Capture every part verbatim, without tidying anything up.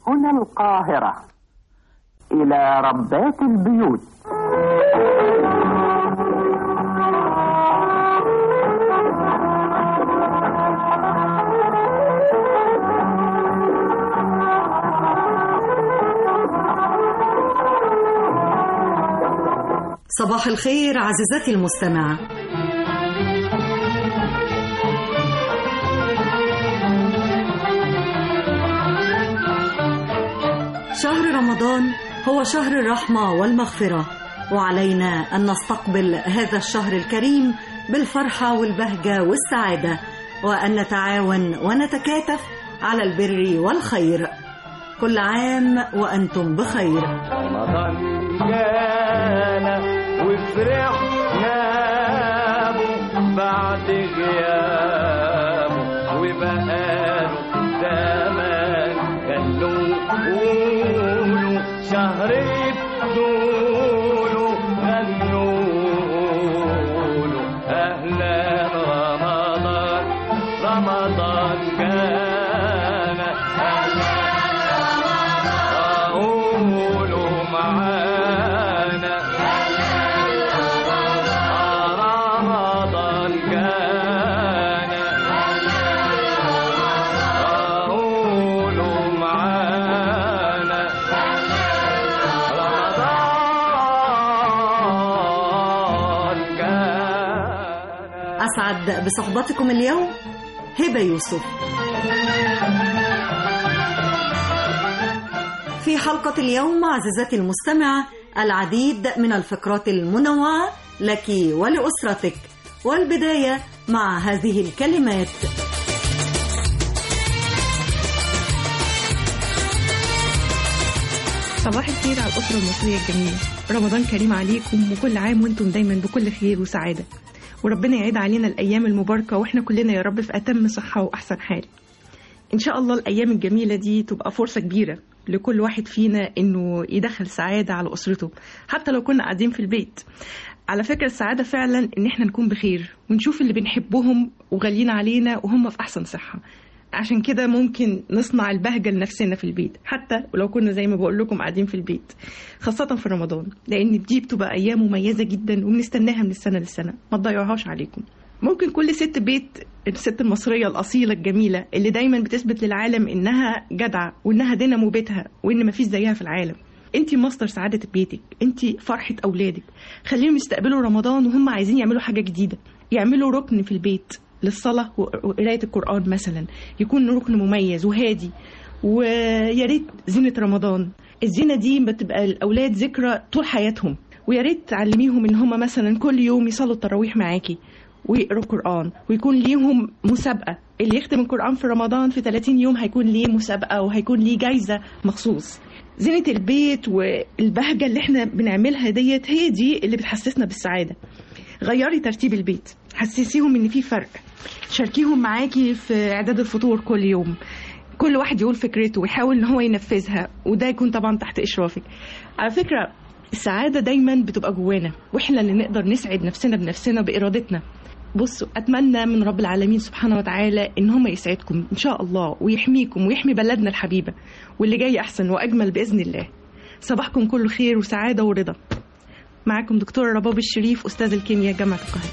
هنا القاهرة. إلى ربات البيوت. صباح الخير عزيزتي المستمعة. شهر رمضان هو شهر الرحمة والمغفرة، وعلينا أن نستقبل هذا الشهر الكريم بالفرحة والبهجة والسعادة، وأن نتعاون ونتكاتف على البر والخير. كل عام وأنتم بخير. رمضان جانا وفرحنا بعد غيابه وبقاله زمان، خلوا قولوا شهر الدول غنوا أهلا رمضان. رمضان جانا أهلا رمضان، قولوا معانا رمضان جانا، قولوا معانا رمضان جانا. أسعد بصحبتكم اليوم هبة يوسف. في حلقة اليوم عزيزتي المستمعة العديد من الفقرات المنوعة لك ولأسرتك، والبداية مع هذه الكلمات. صباح الخير على الأسرة المصرية الجميلة، رمضان كريم عليكم وكل عام وانتم دايما بكل خير وسعادة، وربنا يعيد علينا الأيام المباركة واحنا كلنا يا رب في أتم صحة وأحسن حال. إن شاء الله الأيام الجميلة دي تبقى فرصة كبيرة لكل واحد فينا إنه يدخل سعادة على أسرته حتى لو كنا قاعدين في البيت. على فكرة السعادة فعلا إن احنا نكون بخير ونشوف اللي بنحبهم وغاليين علينا وهم في أحسن صحة. عشان كده ممكن نصنع البهجة لنفسنا في البيت حتى ولو كنا زي ما بقول لكم قاعدين في البيت، خاصة في رمضان، لأن دي بتبقى أيام مميزة جدا وبنستناها من السنة للسنة، ما تضيعوهاش عليكم. ممكن كل ست بيت، الست المصرية الأصيلة الجميلة اللي دايما بتثبت للعالم إنها جدعة وإنها دينامو بيتها وإن مفيش زيها في العالم. انتي مصدر سعادة بيتك، انتي فرحة أولادك. خليهم يستقبلوا رمضان وهم عايزين يعملوا حاجة جديدة، يعملوا ركن في البيت للصلاة وقراية القرآن مثلا، يكون ركن مميز وهادي. ويا ريت زينة رمضان، الزينة دي بتبقى الأولاد ذكرى طول حياتهم، ويا ريت تعلميهم إن هم مثلا كل يوم يصلوا التراويح معاكي ويقروا القرآن، ويكون ليهم مسابقة. اللي يختم القرآن في رمضان في ثلاثين يوم هيكون ليه مسابقة وهيكون ليه جايزة مخصوص. زينة البيت والبهجة اللي احنا بنعملها ديت هي دي اللي بتحسسنا بالسعادة. غيري ترتيب البيت، حسسيهم ان في فرق، شاركيهم معاكي في اعداد الفطور كل يوم، كل واحد يقول فكرته ويحاول ان هو ينفذها، وده يكون طبعا تحت اشرافك. على فكرة السعادة دايما بتبقى جوانا، واحنا اللي نقدر نسعد نفسنا بنفسنا بإرادتنا. بصوا، أتمنى من رب العالمين سبحانه وتعالى إن هم يسعدكم إن شاء الله ويحميكم ويحمي بلدنا الحبيبة، واللي جاي أحسن وأجمل بإذن الله. صباحكم كله خير وسعادة ورضا. معكم دكتورة رباب الشريف، أستاذ الكيمياء جامعة القاهرة.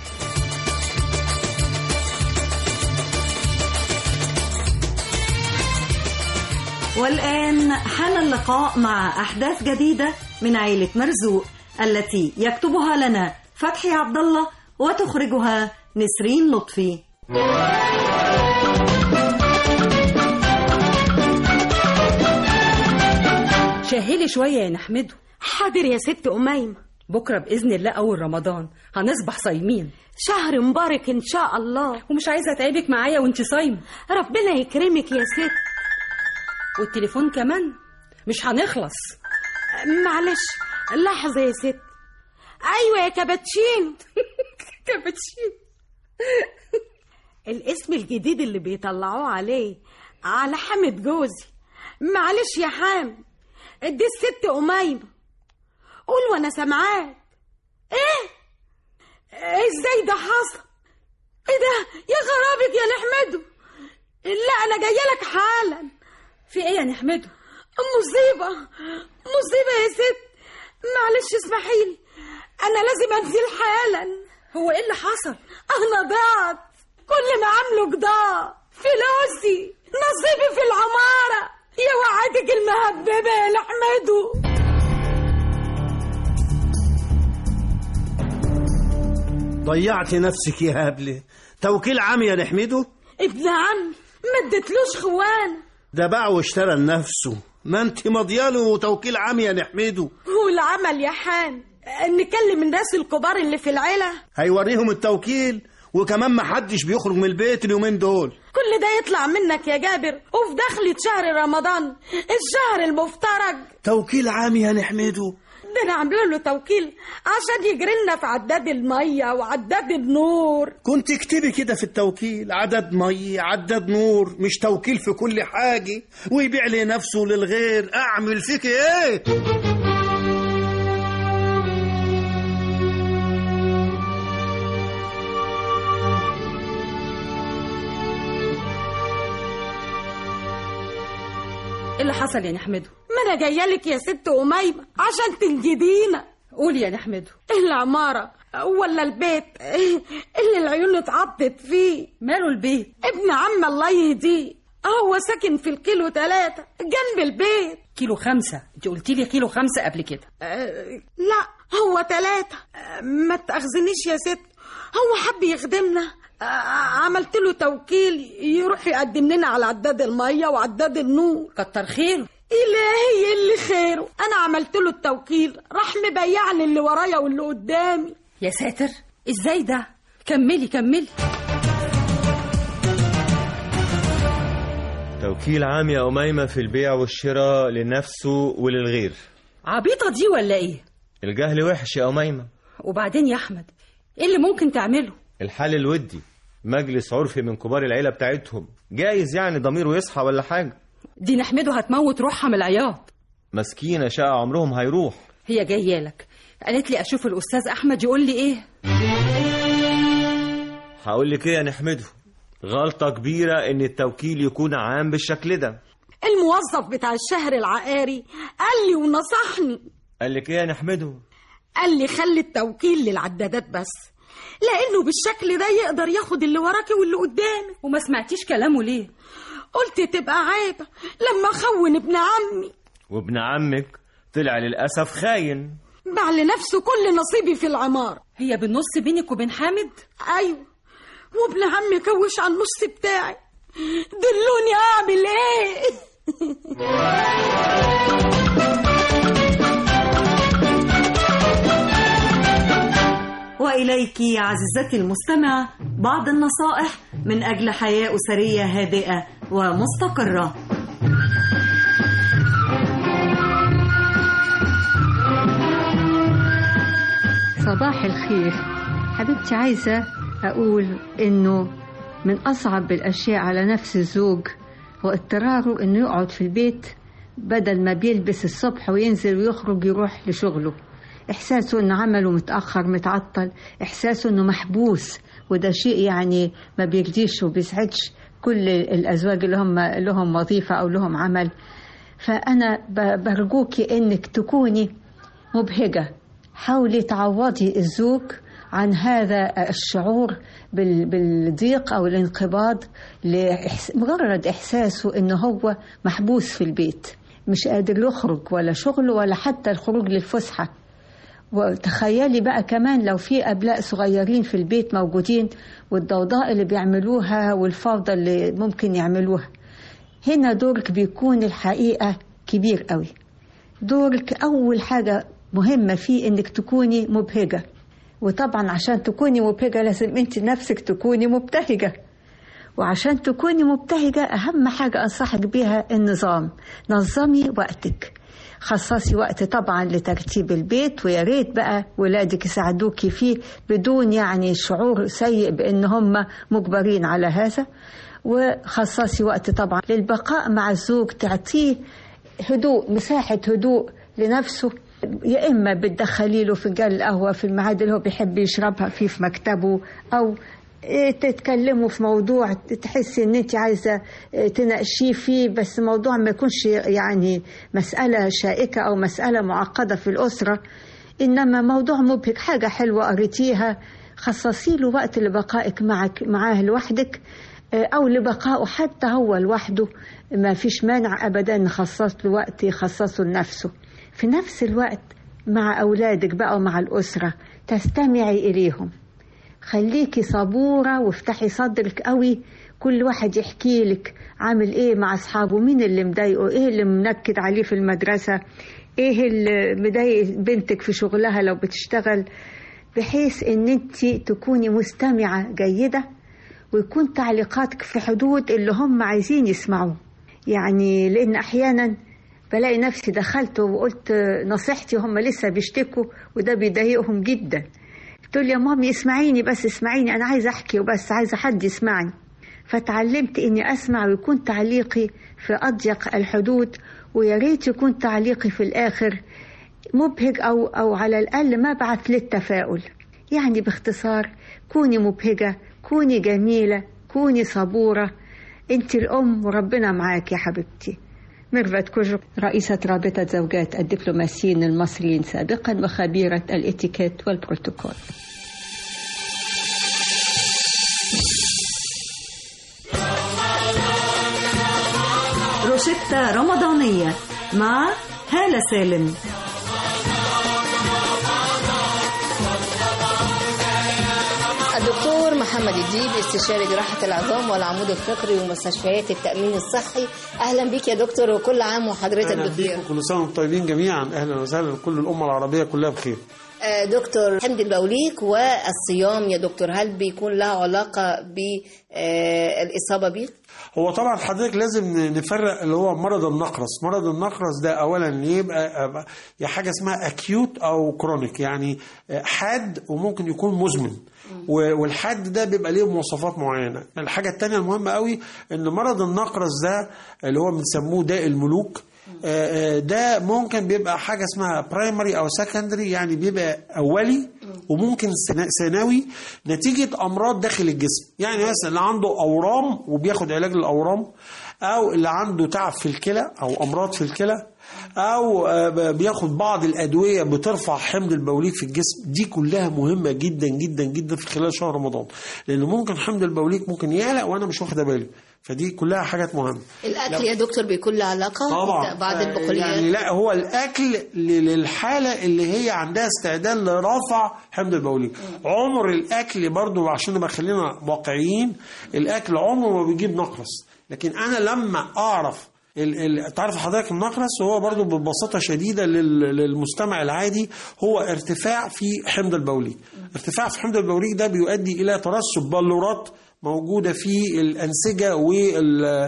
والآن حان اللقاء مع أحداث جديدة من عائلة مرزوق التي يكتبها لنا فتحي عبد الله وتخرجها نسرين لطفي. شهلي شوية يا نحمده. حاضر يا ست أميمة. بكرة بإذن الله أول رمضان هنصبح صايمين، شهر مبارك إن شاء الله، ومش عايزة أتعبك معايا وانت صايمة. ربنا يكرمك يا ست. والتليفون كمان مش هنخلص. معلش لحظة يا ست. أيوة يا كابتشين. كابتشين الاسم الجديد اللي بيطلعوه عليه على حامد جوزي. معلش يا حامد، ادي الست أميمة. قول وانا سامعاك. ايه ازاي ده حصل؟ ايه ده يا خرابك يا نحمده؟ لا انا جايه لك حالا. في ايه يا نحمده؟ مصيبة مصيبة يا ست، معلش اسمحيلي، أنا لازم أنزل حالا. هو ايه اللي حصل؟ أنا ضاعت، كل ما عمله ضاع، فلوسي، نصيبي في العمارة، يا وعدك المهببة يا لحمدو. ضيعتي نفسك يا هبلة. توكيل عام يا نحمده؟ ابن عمي ما اديتلوش خوانة، ده باع واشترى لنفسه، ما انت مضياله توكيل عام يا نحمده. هو العمل يا حان نكلم الناس الكبار اللي في العيلة، هيوريهم التوكيل، وكمان ما حدش بيخرج من البيت اليومين دول. كل ده يطلع منك يا جابر وفي دخلة شهر رمضان، الشهر المفترج. توكيل عام يا نحمده؟ ده انا عامله له توكيل عشان يجري لنا في عداد الميه وعداد النور. كنت اكتبي كده في التوكيل، عداد ميه عداد نور، مش توكيل في كل حاجه ويبيع لي نفسه للغير. اعمل فيك ايه؟ ايه اللي حصل يا نحمده؟ ما انا جايه لك يا ست أميمة عشان تنجدينا. قولي يا نحمده. العمارة ولا البيت اللي العيون اتعطت فيه؟ ماله البيت؟ ابن عم الله يهديه، هو ساكن في الكيلو ثلاثة جنب البيت. كيلو خمسة؟ انت قلتي لي كيلو خمسة قبل كده. أه لا هو ثلاثة. أه ما تأخذنيش يا ست، هو حب يخدمنا. أه عملت له توكيل يروح يقدم لنا على عداد المية وعداد النور. كتر خيره. إلهي اللي خيره، أنا عملت له التوكيل راح مبيعني اللي ورايا واللي قدامي. يا ساتر، إزاي ده؟ كملي كملي. توكيل عام يا أميمة في البيع والشراء لنفسه وللغير. عبيطة دي ولا إيه؟ الجهل وحش يا أميمة. وبعدين يا أحمد إيه اللي ممكن تعمله؟ الحل الودي، مجلس عرفي من كبار العيلة بتاعتهم، جايز يعني ضميره يصحى ولا حاجة. دي نحمده هتموت روحها من العياط. مسكينة شقى عمرهم هيروح. هي جاية لك قالت لي أشوف الأستاذ أحمد يقول لي إيه. هقول لك إيه يا نحمده، غلطة كبيرة إن التوكيل يكون عام بالشكل ده. الموظف بتاع الشهر العقاري قال لي ونصحني. قال لك إيه يا نحمده؟ قال لي خلي التوكيل للعدادات بس، لأنه بالشكل ده يقدر ياخد اللي وراكي واللي قدامي. وما سمعتيش كلامه ليه؟ قلت تبقى عيبة لما أخون ابن عمي. وابن عمك طلع للأسف خاين، باع لنفسه كل نصيبي في العمارة. هي بالنص بينك وبين حامد؟ أيوة، وابن عمي كوش على النص بتاعي. دلوني أعمل إيه؟ وإليك عزيزتي المستمع بعض النصائح من أجل حياة أسرية هادئة ومستقرة. صباح الخير حبيبتي. عايزة أقول إنه من أصعب الأشياء على نفس الزوج هو اضطراره إنه يقعد في البيت بدل ما بيلبس الصبح وينزل ويخرج يروح لشغله. إحساسه إنه عمله متأخر متعطل، إحساسه إنه محبوس، وده شيء يعني ما بيرضيش وبيسعدش كل الأزواج اللي هم لهم وظيفة أو لهم عمل. فأنا برجوكي إنك تكوني مبهجة، حاولي تعوضي الزوج عن هذا الشعور بالضيق أو الانقباض لمجرد إحساسه إنه هو محبوس في البيت مش قادر يخرج ولا شغل ولا حتى الخروج للفسحة. وتخيلي بقى كمان لو في أبناء صغيرين في البيت موجودين والضوضاء اللي بيعملوها والفوضى اللي ممكن يعملوها. هنا دورك بيكون الحقيقة كبير قوي. دورك أول حاجة مهمة فيه إنك تكوني مبهجة، وطبعا عشان تكوني مبهجة لازم انت نفسك تكوني مبتهجة. وعشان تكوني مبتهجة أهم حاجة أنصحك بيها النظام. نظمي وقتك، خصصي وقت طبعا لترتيب البيت، ويا ريت بقى ولادك يساعدوكي فيه بدون يعني شعور سيء بأن هم مجبرين على هذا. وخصصي وقت طبعا للبقاء مع الزوج، تعطيه هدوء، مساحة هدوء لنفسه، يا إما بتدخلي له فنجان القهوة في الميعاد اللي هو بيحب يشربها فيه في مكتبه، أو تتكلموا في موضوع تحسي ان انت عايزة تناقشيه فيه، بس موضوع ما يكونش يعني مسألة شائكة او مسألة معقدة في الأسرة، انما موضوع مبهج، حاجة حلوة قريتيها خصصي له وقت لبقائك معك معاه لوحدك، او لبقائه حتى هو لوحده، ما فيش مانع ابدا نخصص له وقت يخصصه لنفسه. في نفس الوقت مع اولادك بقى ومع الأسرة تستمعي اليهم، خليكي صبورة وافتحي صدرك قوي، كل واحد يحكي لك عامل ايه مع اصحابه، مين اللي مضايقه، ايه اللي منكد عليه في المدرسة، ايه اللي مضايق بنتك في شغلها لو بتشتغل، بحيث ان انت تكوني مستمعة جيدة ويكون تعليقاتك في حدود اللي هم عايزين يسمعوه. يعني لان احيانا بلاقي نفسي دخلت وقلت نصيحتي هم لسه بيشتكوا وده بيضايقهم جدا، تقول يا مامي اسمعيني بس اسمعيني، انا عايزه احكي وبس، عايزه حد يسمعني. فتعلمت اني اسمع ويكون تعليقي في اضيق الحدود، ويا ريت يكون تعليقي في الاخر مبهج او او على الاقل مبعث للتفاؤل. يعني باختصار كوني مبهجه، كوني جميله، كوني صبوره، انت الام وربنا معاك يا حبيبتي. ميرفت كوجو، رئيسة رابطة زوجات الدبلوماسيين المصريين سابقا وخبيرة الاتيكيت والبروتوكول. روشتة رمضانية مع هالة سالم. الدكتور محمد الديب، استشاري جراحة العظام والعمود الفقري ومستشفيات التأمين الصحي. أهلا بك يا دكتور، وكل عام وحضرتك بخير. كل سنة وانتم طيبين جميعا. أهلا وسهلا، كل الأمة العربية كلها بخير. دكتور، حمض البوليك والصيام يا دكتور، هل بيكون له علاقة بالإصابة بيه؟ هو طبعا حضرتك لازم نفرق اللي هو مرض النقرس. مرض النقرس ده أولا يبقى يا حاجة اسمها أكيوت أو كرونيك، يعني حاد وممكن يكون مزمن، والحد ده بيبقى ليه مواصفات معينة. الحاجة التانية المهمة قوي ان مرض النقرس ده اللي هو بنسموه داء الملوك، ده ممكن بيبقى حاجة اسمها برايمري او سكندري، يعني بيبقى اولي وممكن ثانوي نتيجة امراض داخل الجسم. يعني مثلا اللي عنده اورام وبياخد علاج للاورام، او اللي عنده تعب في الكلى او امراض في الكلى، او بياخد بعض الادويه بترفع حمض البوليك في الجسم. دي كلها مهمه جدا جدا جدا في خلال شهر رمضان، لان ممكن حمض البوليك ممكن يعلق وانا مش واخده بالي، فدي كلها حاجات مهمه. الاكل يا دكتور بيكون له علاقه طبعا بعض البقوليات؟ يعني لا، هو الاكل للحاله اللي هي عندها استعداد لرفع حمض البوليك. عمر الاكل برضو عشان نبقى خلينا واقعيين، الاكل عمره ما بيجيب نقرس، لكن انا لما اعرف تعرف حضرتك النقرس هو برضو ببساطة شديدة للمستمع العادي هو ارتفاع في حمض البوليك. ارتفاع في حمض البوليك ده بيؤدي إلى ترسب بلورات موجودة في الأنسجة وال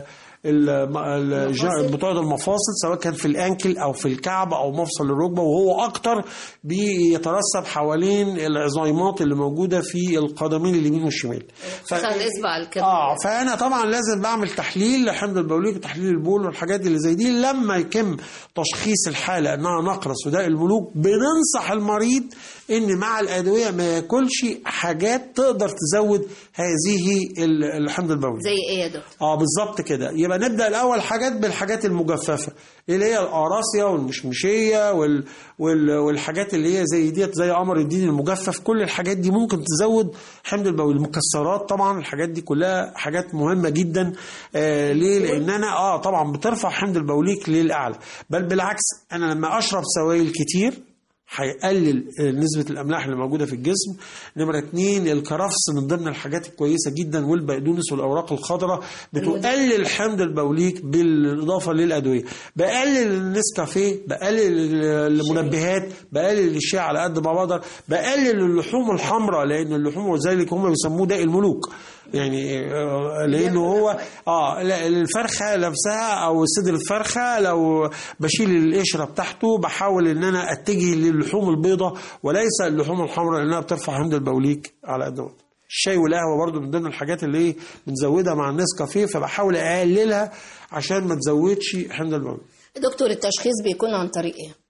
بتوع المفاصل، سواء كان في الانكل او في الكعب او مفصل الركبه، وهو اكتر بيترسب حوالين العظيمات اللي موجوده في القدمين اليمين والشمال. ف... الاصبع الكده. اه فانا طبعا لازم بعمل تحليل لحمض البوليك وتحليل البول والحاجات اللي زي دي. لما يتم تشخيص الحاله انها نقرس وداء الملوك، بننصح المريض ان مع الادويه ما ياكلش حاجات تقدر تزود هذه الحمض البولي. زي ايه يا دكتور؟ اه بالظبط كده. يبقى نبدا الاول حاجات بالحاجات المجففه اللي هي القراصيه والمشمشيه وال... وال... والحاجات اللي هي زي ديت زي قمر الدين المجفف. كل الحاجات دي ممكن تزود حمض البولي. المكسرات طبعا، الحاجات دي كلها حاجات مهمه جدا. آه ليه؟ لان انا اه طبعا بترفع حمض البوليك للاعلى، بل بالعكس انا لما اشرب سوائل كتير هيقلل نسبة الأملاح اللي موجودة في الجسم. نمرة اتنين، الكرفس من ضمن الحاجات الكويسة جدا، والبقدونس والأوراق الخضراء بتقلل حمض البوليك بالإضافة للأدوية. بقلل النسكافيه، بقلل المنبهات، بقلل الشاي على قد ما بقدر، بقلل اللحوم الحمراء، لأن اللحوم وذلك هم بيسموه داء الملوك، يعني لأنه هو اه الفرخة نفسها أو صدر الفرخة لو بشيل القشرة بتاعته بحاول إن أنا أتجه للحوم البيضاء وليس اللحوم الحمراء، لأنها بترفع حمض البوليك على قد ما أقدر. الشاي والقهوة برضو من ضمن الحاجات اللي ايه بنزودها مع النسكافيه، فبحاول أقللها عشان ما تزودش حمض البوليك. دكتور، التشخيص بيكون عن طريق ايه؟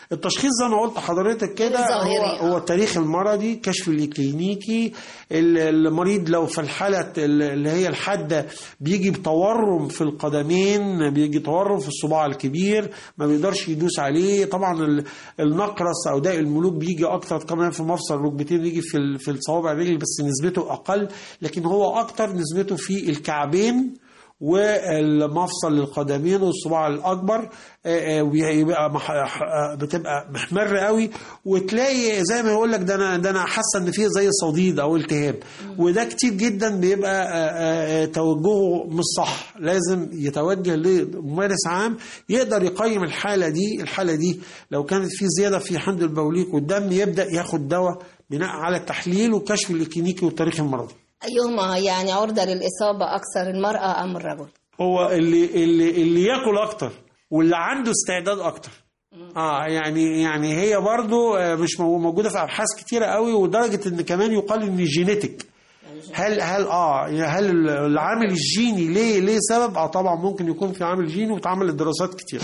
التشخيص زي ما قلت حضرتك كده هو, هو التاريخ المرضي، كشف الكلينيكي، المريض لو في الحالة اللي هي الحادة بيجي بتورم في القدمين، بيجي تورم في الصباع الكبير ما بيقدرش يدوس عليه. طبعا النقرس أو داء الملوك بيجي أكتر كمان في مفصل الركبتين، بيجي في في الصوابع الرجل بس نسبته أقل، لكن هو أكتر نسبته في الكعبين والمفصل القدمين والصباع الأكبر، ويبقى بتبقى محمر قوي، وتلاقي زي ما يقول لك ده انا ده انا حاسه ان فيه زي صديد او التهاب، وده كتير جدا بيبقى توجهه مش صح. لازم يتوجه لممارس عام يقدر يقيم الحاله دي. الحاله دي لو كانت في زياده في حمض البوليك والدم يبدا ياخد دواء بناء على التحليل والكشف الكلينيكي والتاريخ المرضي. أيهما يعني عرضة للإصابة أكثر، المرأة أم الرجل؟ هو اللي اللي اللي ياكل أكتر واللي عنده استعداد أكتر. اه يعني يعني هي برضو مش موجودة في أبحاث كتيرة قوي، ودرجة إن كمان يقال إن الجينيتك هل هل اه هل العامل الجيني ليه ليه سبب؟ اه طبعا ممكن يكون في عامل جيني وتعمل دراسات كتيرة.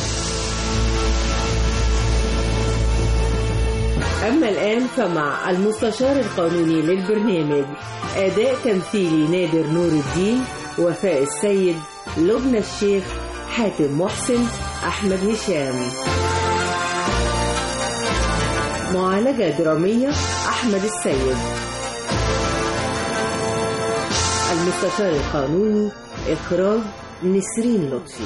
أما الآن فمع المستشار القانوني للبرنامج أداء تمثيلي نادر نور الدين، وفاء السيد، لبنى الشيخ، حاتم محسن، أحمد هشام. معالجة درامية أحمد السيد. المستشار القانوني إخراج نسرين لطفي.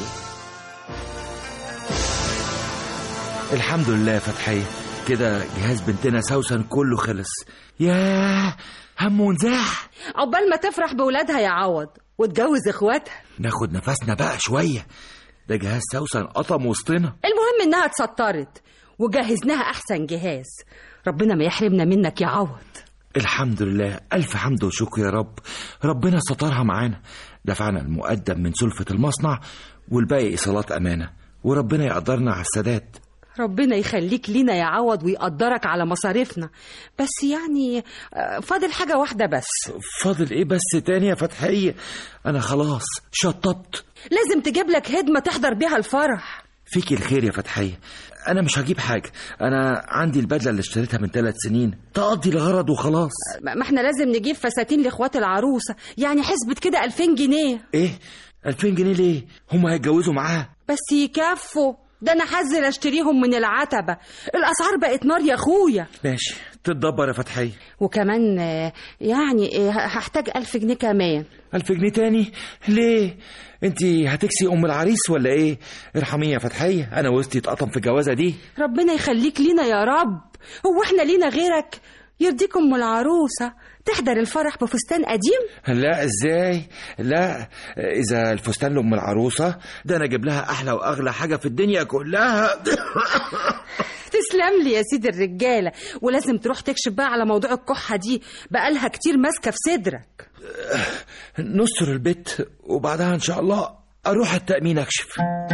الحمد لله فتحية، كده جهاز بنتنا سوسن كله خلص. ياه هم ونزاح. عقبال ما تفرح بولادها يا عوض وتجوز اخواتها. ناخد نفسنا بقى شوية، ده جهاز سوسن قطم وسطنا. المهم انها اتسطرت وجهزناها احسن جهاز. ربنا ما يحرمنا منك يا عوض. الحمد لله، ألف حمد وشكر يا رب. ربنا سترها معانا، دفعنا المقدم من سلفة المصنع والباقي إيصالات أمانة، وربنا يقدرنا على السداد. ربنا يخليك لينا يا عوض ويقدرك على مصاريفنا. بس يعني فاضل حاجة واحدة بس. فاضل ايه بس تاني يا فتحية؟ انا خلاص شطبت. لازم تجيب لك هدمة تحضر بيها الفرح. فيك الخير يا فتحية، انا مش هجيب حاجة، انا عندي البدلة اللي اشتريتها من ثلاث سنين تقضي الغرض وخلاص. ما احنا لازم نجيب فساتين لاخوات العروسة، يعني حسبت كده ألفين جنيه. ايه ألفين جنيه ليه؟ هم هيتجوزوا معاها؟ بس يكفوا، ده انا حذر اشتريهم من العتبة، الاسعار بقت نار يا اخويا. ماشي تتدبر يا فتحية. وكمان يعني هحتاج ألف جنيه كمان. ألف جنيه تاني ليه؟ انتي هتكسي ام العريس ولا ايه؟ ارحميه يا فتحية، انا وسطي اتقطم في الجوازة دي. ربنا يخليك لينا يا رب، هو احنا لينا غيرك؟ يرضيك ام العروسة تحضر الفرح بفستان قديم؟ لا ازاي؟ لا، اذا الفستان لام العروسة ده انا اجيب لها احلى واغلى حاجة في الدنيا كلها. تسلم لي يا سيد الرجالة، ولازم تروح تكشف بقى على موضوع الكحة دي، بقالها كتير ماسكة في صدرك. نستر البيت وبعدها ان شاء الله اروح التأمين اكشف.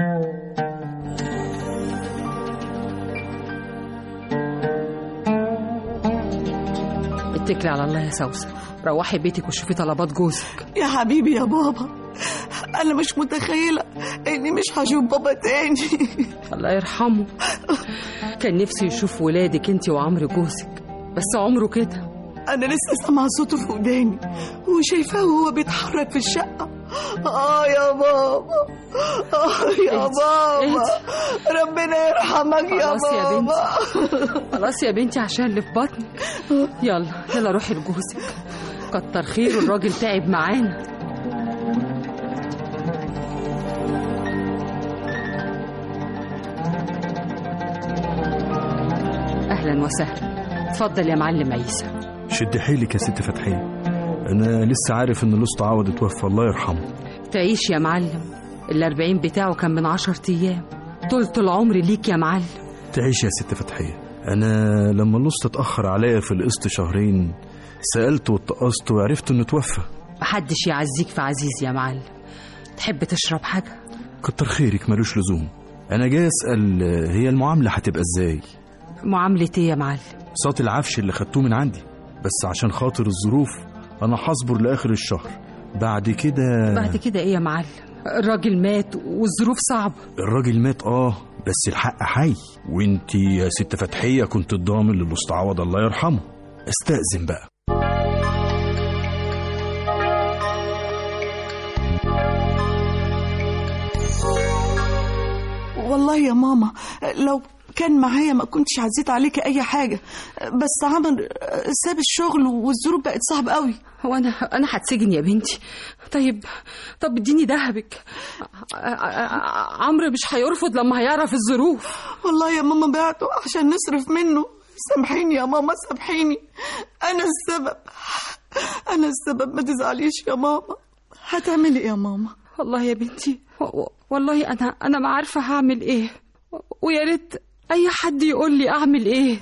اتكلي على الله يا سوسن، روحي بيتك وشوفي طلبات جوزك. يا حبيبي يا بابا، انا مش متخيله اني مش هشوف بابا تاني. الله يرحمه، كان نفسي يشوف ولادك انت وعمرو جوزك، بس عمره كده. انا لسه سامعه صوته في وداني وشايفاه وهو بيتحرك في الشقه. اه يا بابا، اه يا بابا، ربنا يرحمك يا بابا. خلاص يا بنتي عشان اللي في بطنك. يلا يلا روحي لجوزك، كتر خير الراجل تعب معانا. اهلا وسهلا، اتفضل يا معلم عيسى. شد حيلك يا ست فتحية، انا لسه عارف ان الاسطى عوض اتوفى الله يرحمه. تعيش يا معلم، الاربعين بتاعه كان من عشر ايام، طولة العمر ليك يا معلم. تعيش يا ست فتحية، انا لما الاسطى اتأخر عليا في القسط شهرين سألته واتقصت وعرفت انه توفى. محدش يعزيك في عزيز يا معلم. تحب تشرب حاجة؟ كتر خيرك، ملوش لزوم. انا جاي اسأل هي المعاملة هتبقى ازاي؟ معاملة ايه يا معلم؟ صوت العفش اللي خدتوه من عندي، بس عشان خاطر الظروف انا هصبر لاخر الشهر، بعد كده. بعد كده ايه يا معلم؟ الراجل مات والظروف صعبة. الراجل مات اه، بس الحق حي، وانتي يا ست فتحية كنت الضامن للأسطى عوض الله يرحمه. استأذن بقى. والله يا ماما لو كان معايا ما كنتش عزيت عليك اي حاجه، بس عمر ساب الشغل والظروف بقت صعبه قوي. هو انا انا هتسجن يا بنتي؟ طيب طب اديني دهبك. عمرو مش هيرفض لما هيعرف الظروف. والله يا ماما بعته عشان نصرف منه. سامحيني يا ماما سامحيني، انا السبب انا السبب، ما تزعليش يا ماما. هتعملي ايه يا ماما؟ والله يا بنتي والله انا انا ما عارفه هعمل ايه، ويا ريت اي حد يقول لي اعمل ايه.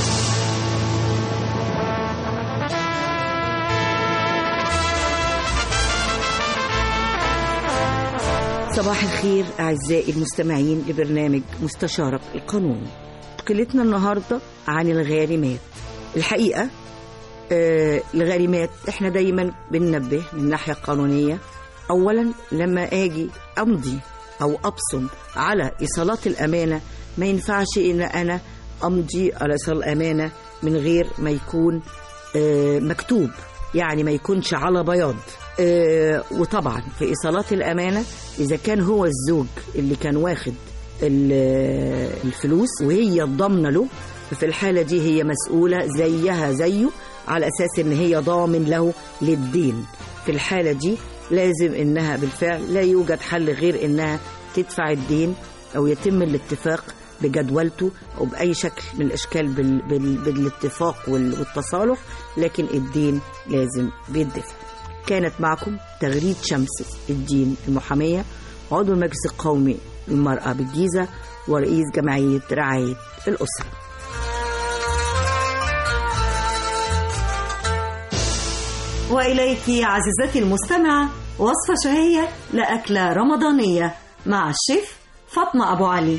صباح الخير أعزائي المستمعين لبرنامج مستشارك القانوني. قلتنا النهاردة عن الغارمات. الحقيقة آه الغارمات احنا دايما بننبه من الناحية القانونية. أولا لما أجي أمضي أو أبصم على إيصالات الأمانة ما ينفعش إن أنا أمضي على إيصال الأمانة من غير ما يكون آه مكتوب، يعني ما يكونش على بياض. آه وطبعا في إيصالات الأمانة إذا كان هو الزوج اللي كان واخد الفلوس وهي الضامنة له، ففي الحالة دي هي مسؤولة زيها زيه على أساس إن هي ضامن له للدين. في الحالة دي لازم إنها بالفعل لا يوجد حل غير إنها تدفع الدين أو يتم الاتفاق بجدولته أو بأي شكل من الأشكال بال بال بالاتفاق والتصالح، لكن الدين لازم بيدفع. كانت معكم تغريد شمس الدين المحامية، عضو المجلس القومي للمرأة بالجيزة ورئيس جمعية رعاية الأسرة. وإليك عزيزتي المستمعة وصفة شهية لأكلة رمضانية مع الشيف فاطمة أبو علي.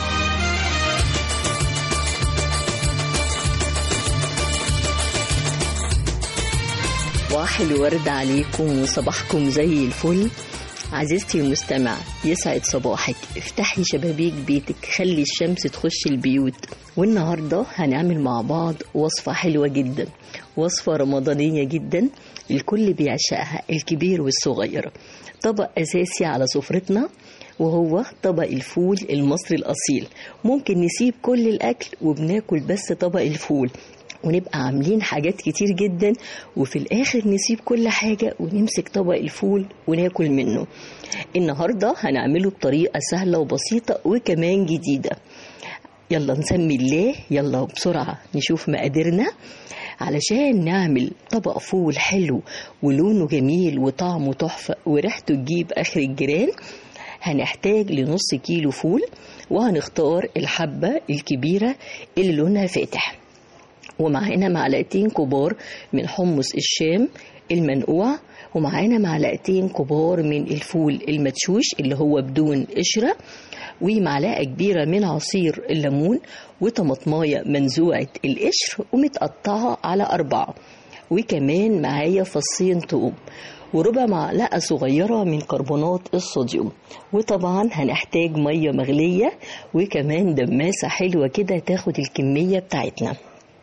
صباح الورد عليكم وصباحكم زي الفل. عزيزتي المستمع يسعد صباحك، افتحي شبابيك بيتك، خلي الشمس تخش البيوت. والنهاردة هنعمل مع بعض وصفة حلوة جدا، وصفة رمضانية جدا الكل بيعشقها، الكبير والصغير. طبق أساسي على سفرتنا وهو طبق الفول المصري الأصيل. ممكن نسيب كل الأكل وبناكل بس طبق الفول، ونبقى عاملين حاجات كتير جدا وفي الآخر نسيب كل حاجة ونمسك طبق الفول وناكل منه. النهاردة هنعمله بطريقة سهلة وبسيطة وكمان جديدة. يلا نسمي الله، يلا بسرعة نشوف مقاديرنا. علشان نعمل طبق فول حلو ولونه جميل وطعمه تحفة وريحته تجيب آخر الجيران، هنحتاج لنص كيلو فول، وهنختار الحبة الكبيرة اللي لونها فاتح، ومعانا معلقتين كبار من حمص الشام المنقوع، ومعانا معلقتين كبار من الفول المدشوش اللي هو بدون قشرة، ومعلقة كبيرة من عصير الليمون، وطماطماية منزوعة القشر ومتقطعة على أربعة، وكمان معايا فصين ثوم، وربع معلقة صغيرة من كربونات الصوديوم. وطبعا هنحتاج مية مغلية وكمان دماسة حلوة كده تاخد الكمية بتاعتنا.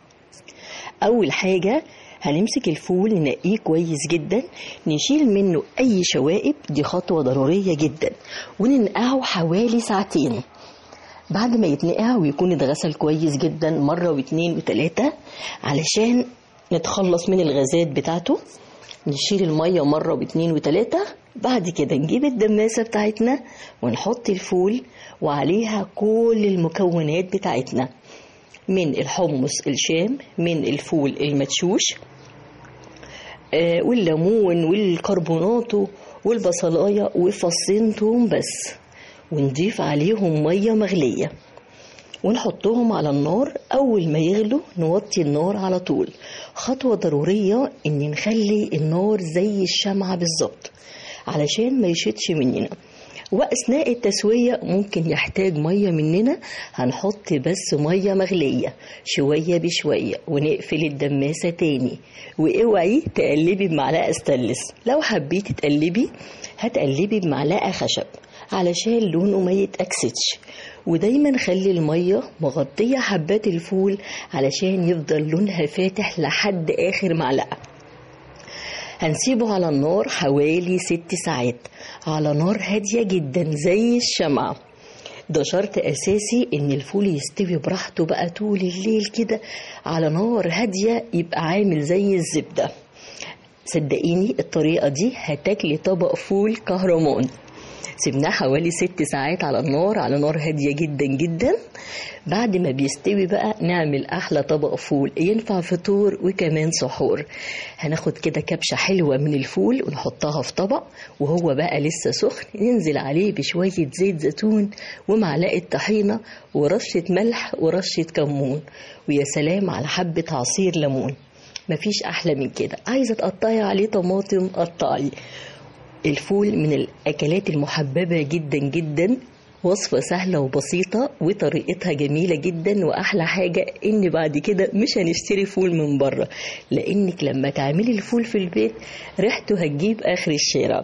أول حاجة هنمسك الفول ننقيه كويس جدا، نشيل منه أي شوائب، دي خطوة ضرورية جدا، وننقعه حوالي ساعتين. بعد ما يتنقع ويكون اتغسل كويس جدا مرة واتنين وتلاتة علشان نتخلص من الغازات بتاعته، نشيل المية مرة واتنين وتلاتة. بعد كده نجيب الدماسة بتاعتنا ونحط الفول وعليها كل المكونات بتاعتنا من الحمص الشام، من الفول المدشوش، آه والليمون والكربونات والبصلاية وفصين توم بس، ونضيف عليهم مية مغلية ونحطهم على النار. أول ما يغلوا نوطي النار على طول. خطوة ضرورية إن نخلي النار زي الشمعة بالظبط علشان ما يشتش مننا. وأثناء التسوية ممكن يحتاج مية مننا، هنحط بس مية مغلية شوية بشوية ونقفل الدماسة تاني. واوعي تقلبي بمعلقة ستانلس، لو حبيتي تقلبي هتقلبي بمعلقة خشب علشان لونه ما يتأكسدش. ودايما خلي المية مغطية حبات الفول علشان يفضل لونها فاتح لحد آخر معلقة. هنسيبه على النار حوالي ست ساعات على نار هادية جدا زي الشمعة. ده شرط أساسي إن الفول يستوي براحته بقى طول الليل كده على نار هادية، يبقى عامل زي الزبدة. صدقيني الطريقة دي هتاكلي طبق فول كهرمان. سيبناه حوالي ست ساعات على النار على نار هادية جدا جدا. بعد ما بيستوي بقى نعمل أحلى طبق فول ينفع فطور وكمان سحور. هناخد كده كبشة حلوة من الفول ونحطها في طبق وهو بقى لسه سخن، ننزل عليه بشوية زيت زيتون ومعلقة طحينة ورشة ملح ورشة كمون، ويا سلام على حبة عصير ليمون. مفيش أحلى من كده. عايزة تقطعي عليه طماطم قطعي. الفول من الأكلات المحببة جدا جدا، وصفة سهلة وبسيطة وطريقتها جميلة جدا. وأحلى حاجة إن بعد كده مش هنشتري فول من بره، لأنك لما تعملي الفول في البيت ريحته هتجيب آخر الشارع.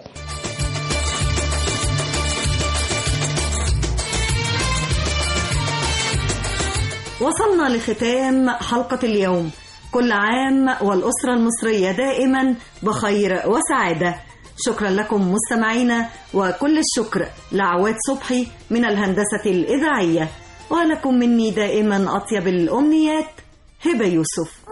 وصلنا لختام حلقة اليوم. كل عام والأسرة المصرية دائما بخير وسعادة. شكرا لكم مستمعينا، وكل الشكر لعواد صبحي من الهندسة الإذاعية، ولكم مني دائما أطيب الأمنيات، هبة يوسف.